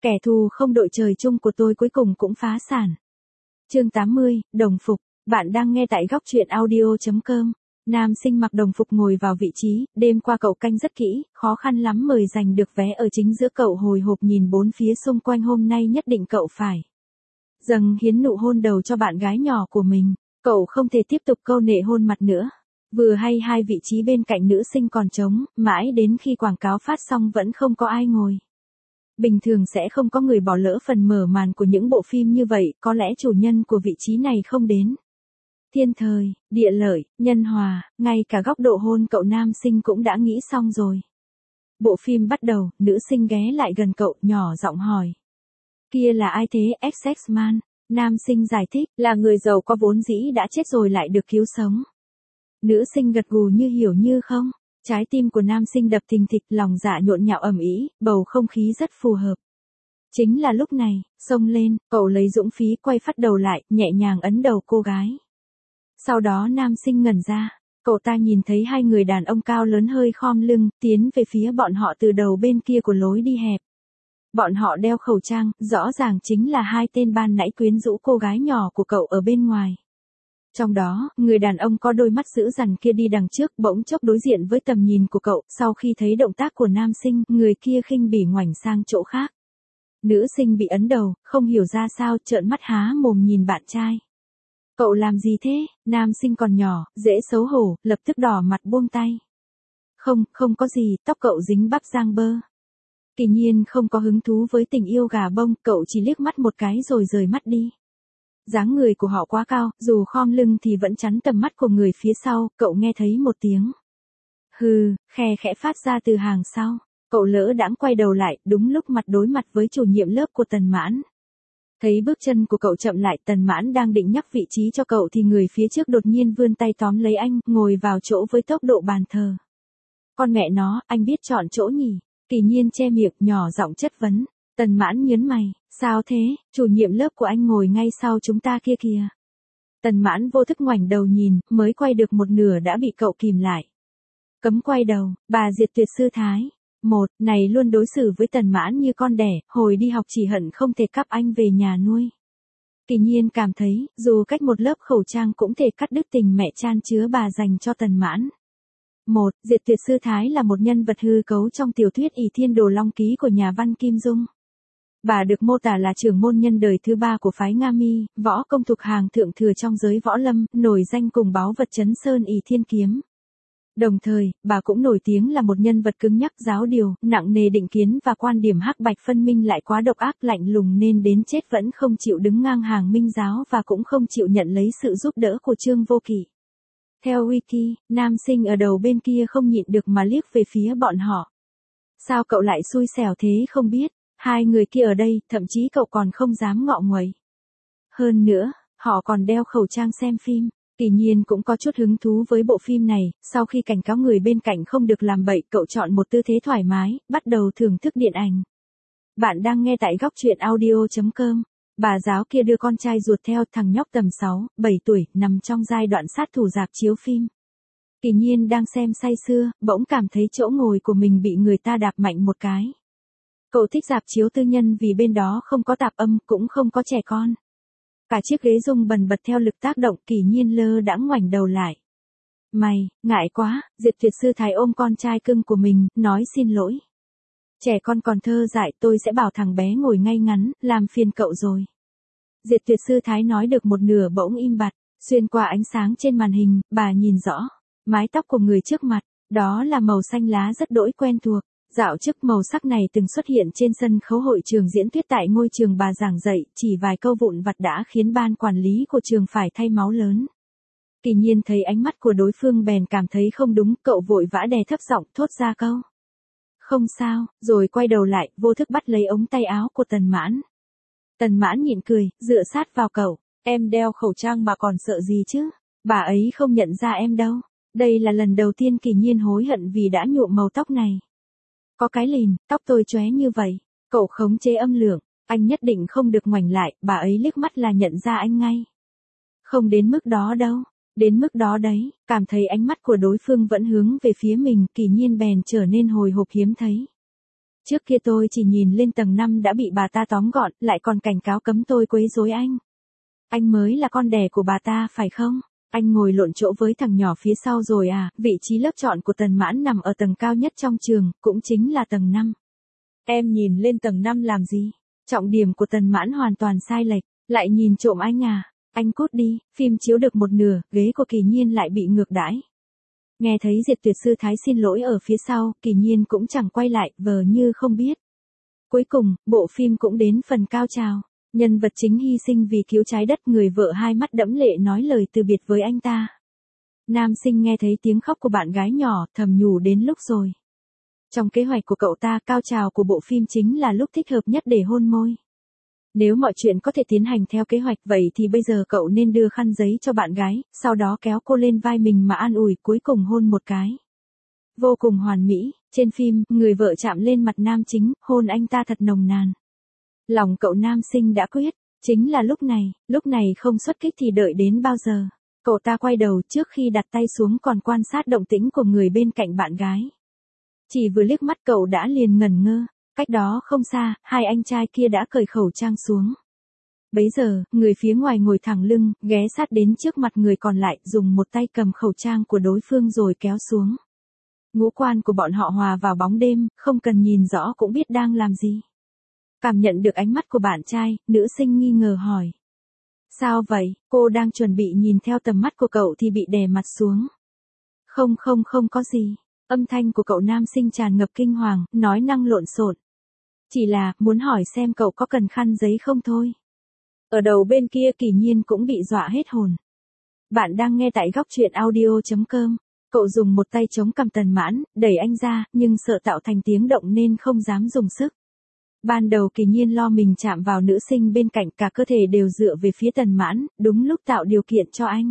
Kẻ thù không đội trời chung của tôi cuối cùng cũng phá sản. Chương 80, đồng phục. Bạn đang nghe tại góc truyện audio.com. Nam sinh mặc đồng phục ngồi vào vị trí, đêm qua cậu canh rất kỹ, khó khăn lắm mới giành được vé ở chính giữa. Cậu hồi hộp nhìn bốn phía xung quanh, hôm nay nhất định cậu phải dâng hiến nụ hôn đầu cho bạn gái nhỏ của mình. Cậu không thể tiếp tục câu nệ hôn mặt nữa. Vừa hay hai vị trí bên cạnh nữ sinh còn trống, mãi đến khi quảng cáo phát xong vẫn không có ai ngồi. Bình thường sẽ không có người bỏ lỡ phần mở màn của những bộ phim như vậy, có lẽ chủ nhân của vị trí này không đến. Thiên thời, địa lợi, nhân hòa, ngay cả góc độ hôn cậu nam sinh cũng đã nghĩ xong rồi. Bộ phim bắt đầu, nữ sinh ghé lại gần cậu, nhỏ giọng hỏi. Kia là ai thế, XX Man? Nam sinh giải thích, là người giàu có vốn dĩ đã chết rồi lại được cứu sống. Nữ sinh gật gù như hiểu như không. Trái tim của nam sinh đập thình thịch, lòng dạ nhộn nhạo ầm ĩ, bầu không khí rất phù hợp. Chính là lúc này, xông lên, cậu lấy dũng khí quay phát đầu lại, nhẹ nhàng ấn đầu cô gái. Sau đó nam sinh ngẩn ra, cậu ta nhìn thấy hai người đàn ông cao lớn hơi khom lưng, tiến về phía bọn họ từ đầu bên kia của lối đi hẹp. Bọn họ đeo khẩu trang, rõ ràng chính là hai tên ban nãy quyến rũ cô gái nhỏ của cậu ở bên ngoài. Trong đó, người đàn ông có đôi mắt dữ dằn kia đi đằng trước, bỗng chốc đối diện với tầm nhìn của cậu, sau khi thấy động tác của nam sinh, người kia khinh bỉ ngoảnh sang chỗ khác. Nữ sinh bị ấn đầu, không hiểu ra sao, trợn mắt há mồm nhìn bạn trai. Cậu làm gì thế? Nam sinh còn nhỏ, dễ xấu hổ, lập tức đỏ mặt buông tay. Không có gì, tóc cậu dính bắp giang bơ. Kỳ nhiên không có hứng thú với tình yêu gà bông, cậu chỉ liếc mắt một cái rồi rời mắt đi. Dáng người của họ quá cao, dù khom lưng thì vẫn chắn tầm mắt của người phía sau, cậu nghe thấy một tiếng. Hừ, khe khẽ phát ra từ hàng sau. Cậu lỡ đãng quay đầu lại, đúng lúc mặt đối mặt với chủ nhiệm lớp của Tần Mãn. Thấy bước chân của cậu chậm lại, Tần Mãn đang định nhắc vị trí cho cậu thì người phía trước đột nhiên vươn tay tóm lấy anh, ngồi vào chỗ với tốc độ bàn thờ. Con mẹ nó, anh biết chọn chỗ nhỉ? Kỳ nhiên che miệng, nhỏ giọng chất vấn. Tần Mãn nhớn mày, sao thế, chủ nhiệm lớp của anh ngồi ngay sau chúng ta kia kìa. Tần Mãn vô thức ngoảnh đầu nhìn, mới quay được một nửa đã bị cậu kìm lại. Cấm quay đầu, bà Diệt Tuyệt sư thái. Này luôn đối xử với Tần Mãn như con đẻ, hồi đi học chỉ hận không thể cắp anh về nhà nuôi. Kỳ nhiên cảm thấy, dù cách một lớp khẩu trang cũng thể cắt đứt tình mẹ chan chứa bà dành cho Tần Mãn. Diệt Tuyệt sư thái là một nhân vật hư cấu trong tiểu thuyết ỷ thiên đồ long ký của nhà văn Kim Dung. Bà được mô tả là trưởng môn nhân đời thứ ba của phái Nga Mi, võ công thuộc hàng thượng thừa trong giới võ lâm, nổi danh cùng báu vật Chấn Sơn ỷ thiên kiếm. Đồng thời, bà cũng nổi tiếng là một nhân vật cứng nhắc giáo điều, nặng nề định kiến và quan điểm hắc bạch phân minh lại quá độc ác lạnh lùng nên đến chết vẫn không chịu đứng ngang hàng Minh giáo và cũng không chịu nhận lấy sự giúp đỡ của Trương Vô Kỵ. Theo Wiki, nam sinh ở đầu bên kia không nhịn được mà liếc về phía bọn họ. Sao cậu lại xui xẻo thế không biết, hai người kia ở đây, thậm chí cậu còn không dám ngọ nguậy. Hơn nữa, họ còn đeo khẩu trang xem phim. Kỳ nhiên cũng có chút hứng thú với bộ phim này, sau khi cảnh cáo người bên cạnh không được làm bậy, cậu chọn một tư thế thoải mái, bắt đầu thưởng thức điện ảnh. Bạn đang nghe tại góc truyện audio.com. Bà giáo kia đưa con trai ruột theo, thằng nhóc tầm 6, 7 tuổi, nằm trong giai đoạn sát thủ rạp chiếu phim. Kỳ nhiên đang xem say sưa, bỗng cảm thấy chỗ ngồi của mình bị người ta đạp mạnh một cái. Cậu thích rạp chiếu tư nhân vì bên đó không có tạp âm, cũng không có trẻ con. Cả chiếc ghế rung bần bật theo lực tác động, Kỳ nhiên lơ đãng ngoảnh đầu lại. Mày, ngại quá, Diệt Tuyệt sư thái ôm con trai cưng của mình, nói xin lỗi. Trẻ con còn thơ dại, tôi sẽ bảo thằng bé ngồi ngay ngắn, làm phiền cậu rồi. Diệt Tuyệt sư thái nói được một nửa bỗng im bặt, xuyên qua ánh sáng trên màn hình, bà nhìn rõ mái tóc của người trước mặt, đó là màu xanh lá rất đỗi quen thuộc. Dạo trước màu sắc này từng xuất hiện trên sân khấu hội trường diễn thuyết tại ngôi trường bà giảng dạy, chỉ vài câu vụn vặt đã khiến ban quản lý của trường phải thay máu lớn. Kỳ nhiên thấy ánh mắt của đối phương bèn cảm thấy không đúng, cậu vội vã đè thấp giọng thốt ra câu. Không sao, rồi quay đầu lại, vô thức bắt lấy ống tay áo của Tần Mãn. Tần Mãn nhịn cười, dựa sát vào cậu, em đeo khẩu trang mà còn sợ gì chứ, bà ấy không nhận ra em đâu. Đây là lần đầu tiên Kỳ nhiên hối hận vì đã nhuộm màu tóc này. Có cái lìn, tóc tôi chóe như vậy, cậu khống chế âm lượng, anh nhất định không được ngoảnh lại, bà ấy liếc mắt là nhận ra anh ngay. Không đến mức đó đâu, đến mức đó đấy, cảm thấy ánh mắt của đối phương vẫn hướng về phía mình, Kỳ nhiên bèn trở nên hồi hộp hiếm thấy. Trước kia tôi chỉ nhìn lên tầng 5 đã bị bà ta tóm gọn, lại còn cảnh cáo cấm tôi quấy rối anh. Anh mới là con đẻ của bà ta phải không? Anh ngồi lộn chỗ với thằng nhỏ phía sau rồi à? Vị trí lớp chọn của Tần Mãn nằm ở tầng cao nhất trong trường, cũng chính là tầng 5. Em nhìn lên tầng 5 làm gì? Trọng điểm của Tần Mãn hoàn toàn sai lệch, lại nhìn trộm anh à? Anh cút đi, phim chiếu được một nửa, ghế của Kỳ Nhiên lại bị ngược đãi. Nghe thấy Diệt Tuyệt Sư Thái xin lỗi ở phía sau, Kỳ Nhiên cũng chẳng quay lại, vờ như không biết. Cuối cùng, bộ phim cũng đến phần cao trào. Nhân vật chính hy sinh vì cứu trái đất, người vợ hai mắt đẫm lệ nói lời từ biệt với anh ta. Nam sinh nghe thấy tiếng khóc của bạn gái nhỏ, thầm nhủ đến lúc rồi. Trong kế hoạch của cậu ta, cao trào của bộ phim chính là lúc thích hợp nhất để hôn môi. Nếu mọi chuyện có thể tiến hành theo kế hoạch vậy thì bây giờ cậu nên đưa khăn giấy cho bạn gái, sau đó kéo cô lên vai mình mà an ủi, cuối cùng hôn một cái. Vô cùng hoàn mỹ, trên phim, người vợ chạm lên mặt nam chính, hôn anh ta thật nồng nàn. Lòng cậu nam sinh đã quyết, chính là lúc này không xuất kích thì đợi đến bao giờ. Cậu ta quay đầu trước khi đặt tay xuống còn quan sát động tĩnh của người bên cạnh bạn gái. Chỉ vừa liếc mắt cậu đã liền ngẩn ngơ, cách đó không xa, hai anh trai kia đã cởi khẩu trang xuống. Bấy giờ, người phía ngoài ngồi thẳng lưng, ghé sát đến trước mặt người còn lại, dùng một tay cầm khẩu trang của đối phương rồi kéo xuống. Ngũ quan của bọn họ hòa vào bóng đêm, không cần nhìn rõ cũng biết đang làm gì. Cảm nhận được ánh mắt của bạn trai, nữ sinh nghi ngờ hỏi. Sao vậy? Cô đang chuẩn bị nhìn theo tầm mắt của cậu thì bị đè mặt xuống. Không có gì. Âm thanh của cậu nam sinh tràn ngập kinh hoàng, nói năng lộn xộn. Chỉ là, muốn hỏi xem cậu có cần khăn giấy không thôi. Ở đầu bên kia Kỳ Nhiên cũng bị dọa hết hồn. Bạn đang nghe tại góc truyện audio.com. Cậu dùng một tay chống cằm Tần Mãn, đẩy anh ra, nhưng sợ tạo thành tiếng động nên không dám dùng sức. Ban đầu Kỳ Nhiên lo mình chạm vào nữ sinh bên cạnh, cả cơ thể đều dựa về phía Tần Mãn, đúng lúc tạo điều kiện cho anh.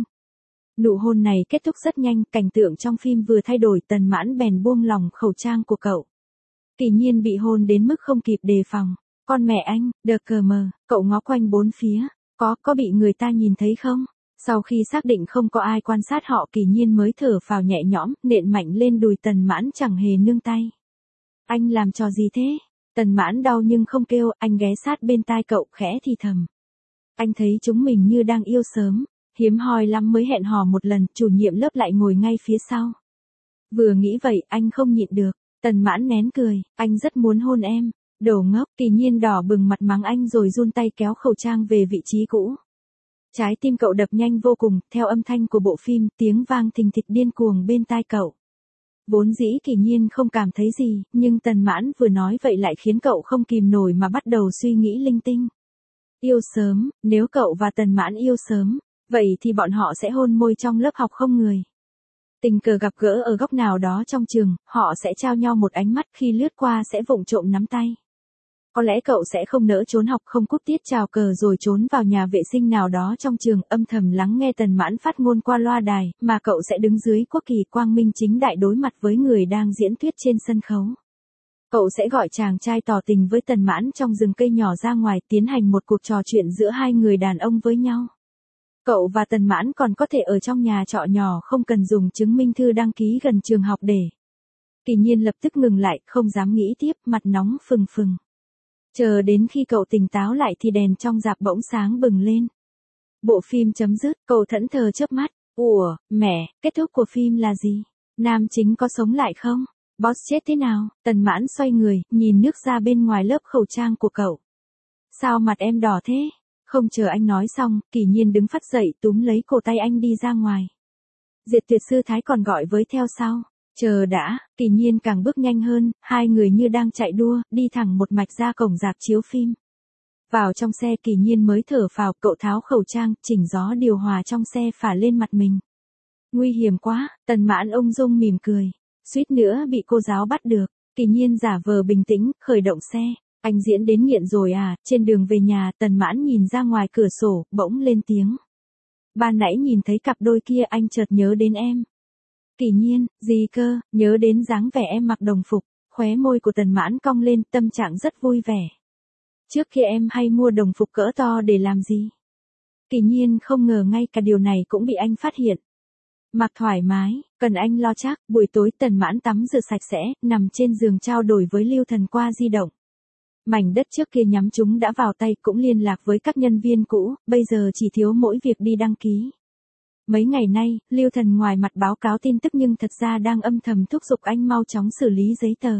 Nụ hôn này kết thúc rất nhanh, cảnh tượng trong phim vừa thay đổi, Tần Mãn bèn buông lỏng khẩu trang của cậu. Kỳ Nhiên bị hôn đến mức không kịp đề phòng. Con mẹ anh, đờ cờ mờ, cậu ngó quanh bốn phía, có bị người ta nhìn thấy không? Sau khi xác định không có ai quan sát họ, Kỳ Nhiên mới thở phào nhẹ nhõm, nện mạnh lên đùi Tần Mãn chẳng hề nương tay. Anh làm trò gì thế? Tần Mãn đau nhưng không kêu, anh ghé sát bên tai cậu khẽ thì thầm. Anh thấy chúng mình như đang yêu sớm, hiếm hoi lắm mới hẹn hò một lần, chủ nhiệm lớp lại ngồi ngay phía sau. Vừa nghĩ vậy, anh không nhịn được, Tần Mãn nén cười, anh rất muốn hôn em. Đồ ngốc, Kỳ Nhiên đỏ bừng mặt mắng anh rồi run tay kéo khẩu trang về vị trí cũ. Trái tim cậu đập nhanh vô cùng, theo âm thanh của bộ phim, tiếng vang thình thịch điên cuồng bên tai cậu. Vốn dĩ Kỳ Nhiên không cảm thấy gì, nhưng Tần Mãn vừa nói vậy lại khiến cậu không kìm nổi mà bắt đầu suy nghĩ linh tinh. Yêu sớm, nếu cậu và Tần Mãn yêu sớm, vậy thì bọn họ sẽ hôn môi trong lớp học không người. Tình cờ gặp gỡ ở góc nào đó trong trường, họ sẽ trao nhau một ánh mắt, khi lướt qua sẽ vụng trộm nắm tay. Có lẽ cậu sẽ không nỡ trốn học, không cúp tiết chào cờ rồi trốn vào nhà vệ sinh nào đó trong trường, âm thầm lắng nghe Tần Mãn phát ngôn qua loa đài, mà cậu sẽ đứng dưới quốc kỳ quang minh chính đại đối mặt với người đang diễn thuyết trên sân khấu. Cậu sẽ gọi chàng trai tỏ tình với Tần Mãn trong rừng cây nhỏ ra ngoài, tiến hành một cuộc trò chuyện giữa hai người đàn ông với nhau. Cậu và Tần Mãn còn có thể ở trong nhà trọ nhỏ, không cần dùng chứng minh thư đăng ký gần trường học để. Kỳ Nhiên lập tức ngừng lại, không dám nghĩ tiếp, mặt nóng phừng phừng. Chờ đến khi cậu tỉnh táo lại thì đèn trong rạp bỗng sáng bừng lên. Bộ phim chấm dứt, cậu thẫn thờ chớp mắt. Ủa, mẹ, kết thúc của phim là gì? Nam chính có sống lại không? Boss chết thế nào? Tần Mãn xoay người, nhìn nước ra bên ngoài lớp khẩu trang của cậu. Sao mặt em đỏ thế? Không chờ anh nói xong, Kỳ Nhiên đứng phắt dậy túm lấy cổ tay anh đi ra ngoài. Diệt Tuyệt Sư Thái còn gọi với theo sau. Chờ đã, Kỳ Nhiên càng bước nhanh hơn, hai người như đang chạy đua, đi thẳng một mạch ra cổng rạp chiếu phim. Vào trong xe Kỳ Nhiên mới thở phào, cậu tháo khẩu trang, chỉnh gió điều hòa trong xe phả lên mặt mình. Nguy hiểm quá, Tần Mãn ung dung mỉm cười. Suýt nữa bị cô giáo bắt được, Kỳ Nhiên giả vờ bình tĩnh, khởi động xe. Anh diễn đến nghiện rồi à? Trên đường về nhà, Tần Mãn nhìn ra ngoài cửa sổ, bỗng lên tiếng. Ban nãy nhìn thấy cặp đôi kia anh chợt nhớ đến em. Kỳ Nhiên, gì cơ? Nhớ đến dáng vẻ em mặc đồng phục. Khóe môi của Tần Mãn cong lên, tâm trạng rất vui vẻ. Trước kia em hay mua đồng phục cỡ to để làm gì? Kỳ Nhiên không ngờ ngay cả điều này cũng bị anh phát hiện. Mặc thoải mái, cần anh lo chắc. Buổi tối Tần Mãn tắm rửa sạch sẽ, nằm trên giường trao đổi với Lưu Thần qua di động. Mảnh đất trước kia nhắm chúng đã vào tay, cũng liên lạc với các nhân viên cũ, bây giờ chỉ thiếu mỗi việc đi đăng ký. Mấy ngày nay, Lưu Thần ngoài mặt báo cáo tin tức nhưng thật ra đang âm thầm thúc giục anh mau chóng xử lý giấy tờ.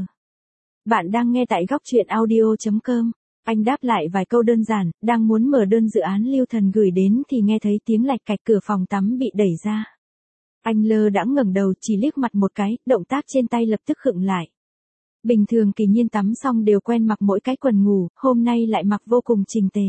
Bạn đang nghe tại góc truyện audio.com. Anh đáp lại vài câu đơn giản, đang muốn mở đơn dự án Lưu Thần gửi đến thì nghe thấy tiếng lạch cạch, cửa phòng tắm bị đẩy ra. Anh lơ đãng ngẩng đầu, chỉ liếc mặt một cái, động tác trên tay lập tức khựng lại. Bình thường Kỳ Nhiên tắm xong đều quen mặc mỗi cái quần ngủ, hôm nay lại mặc vô cùng chỉnh tề.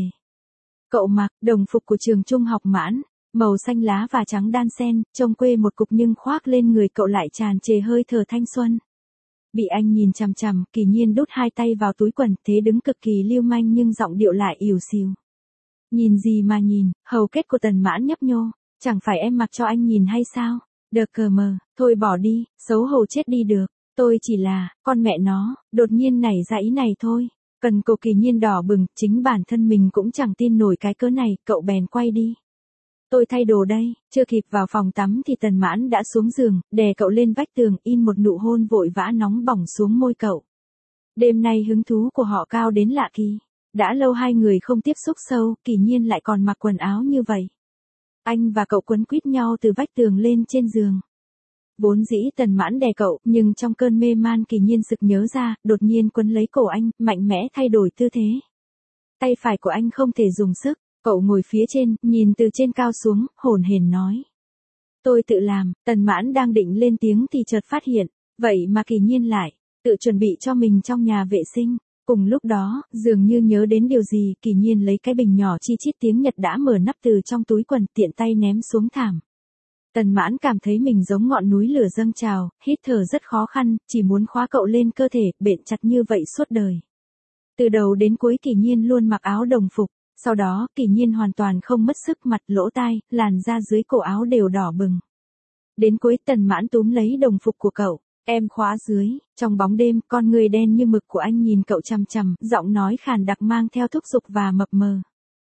Cậu mặc đồng phục của trường trung học Mãn, màu xanh lá và trắng đan xen, trông quê một cục nhưng khoác lên người cậu lại tràn trề hơi thở thanh xuân. Bị anh nhìn chằm chằm, Kỳ Nhiên đút hai tay vào túi quần, thế đứng cực kỳ lưu manh nhưng giọng điệu lại ỉu xìu. Nhìn gì mà nhìn, hầu kết của Tần Mãn nhấp nhô, chẳng phải em mặc cho anh nhìn hay sao? Đờ cờ mờ, thôi bỏ đi, xấu hổ chết đi được. Tôi chỉ là, con mẹ nó, đột nhiên nảy ra ý này thôi. Cần cô. Kỳ Nhiên đỏ bừng, chính bản thân mình cũng chẳng tin nổi cái cớ này, cậu bèn quay đi. Tôi thay đồ đây. Chưa kịp vào phòng tắm thì Tần Mãn đã xuống giường, đè cậu lên vách tường, in một nụ hôn vội vã nóng bỏng xuống môi cậu. Đêm nay hứng thú của họ cao đến lạ kỳ. Đã lâu hai người không tiếp xúc sâu, Kỳ Nhiên lại còn mặc quần áo như vậy. Anh và cậu quấn quýt nhau từ vách tường lên trên giường. Vốn dĩ Tần Mãn đè cậu, nhưng trong cơn mê man Kỳ Nhiên sực nhớ ra, đột nhiên quấn lấy cổ anh, mạnh mẽ thay đổi tư thế. Tay phải của anh không thể dùng sức, cậu ngồi phía trên, nhìn từ trên cao xuống, hổn hển nói. Tôi tự làm. Tần Mãn đang định lên tiếng thì chợt phát hiện, vậy mà Kỳ Nhiên lại tự chuẩn bị cho mình trong nhà vệ sinh. Cùng lúc đó, dường như nhớ đến điều gì, Kỳ Nhiên lấy cái bình nhỏ chi chít tiếng Nhật đã mở nắp từ trong túi quần, tiện tay ném xuống thảm. Tần Mãn cảm thấy mình giống ngọn núi lửa dâng trào, hít thở rất khó khăn, chỉ muốn khóa cậu lên cơ thể, bện chặt như vậy suốt đời. Từ đầu đến cuối Kỳ Nhiên luôn mặc áo đồng phục, sau đó Kỳ Nhiên hoàn toàn không mất sức, mặt, lỗ tai, làn da dưới cổ áo đều đỏ bừng. Đến cuối Tần Mãn túm lấy đồng phục của cậu, em khóa dưới. Trong bóng đêm, con người đen như mực của anh nhìn cậu chằm chằm, giọng nói khàn đặc mang theo thúc giục và mập mờ.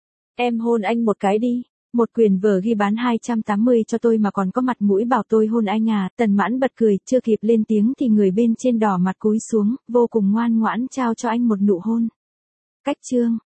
Em hôn anh một cái đi. Một quyền vở ghi bán 280 cho tôi mà còn có mặt mũi bảo tôi hôn anh à? Tần Mãn bật cười, chưa kịp lên tiếng thì người bên trên đỏ mặt cúi xuống, vô cùng ngoan ngoãn trao cho anh một nụ hôn. Cách chương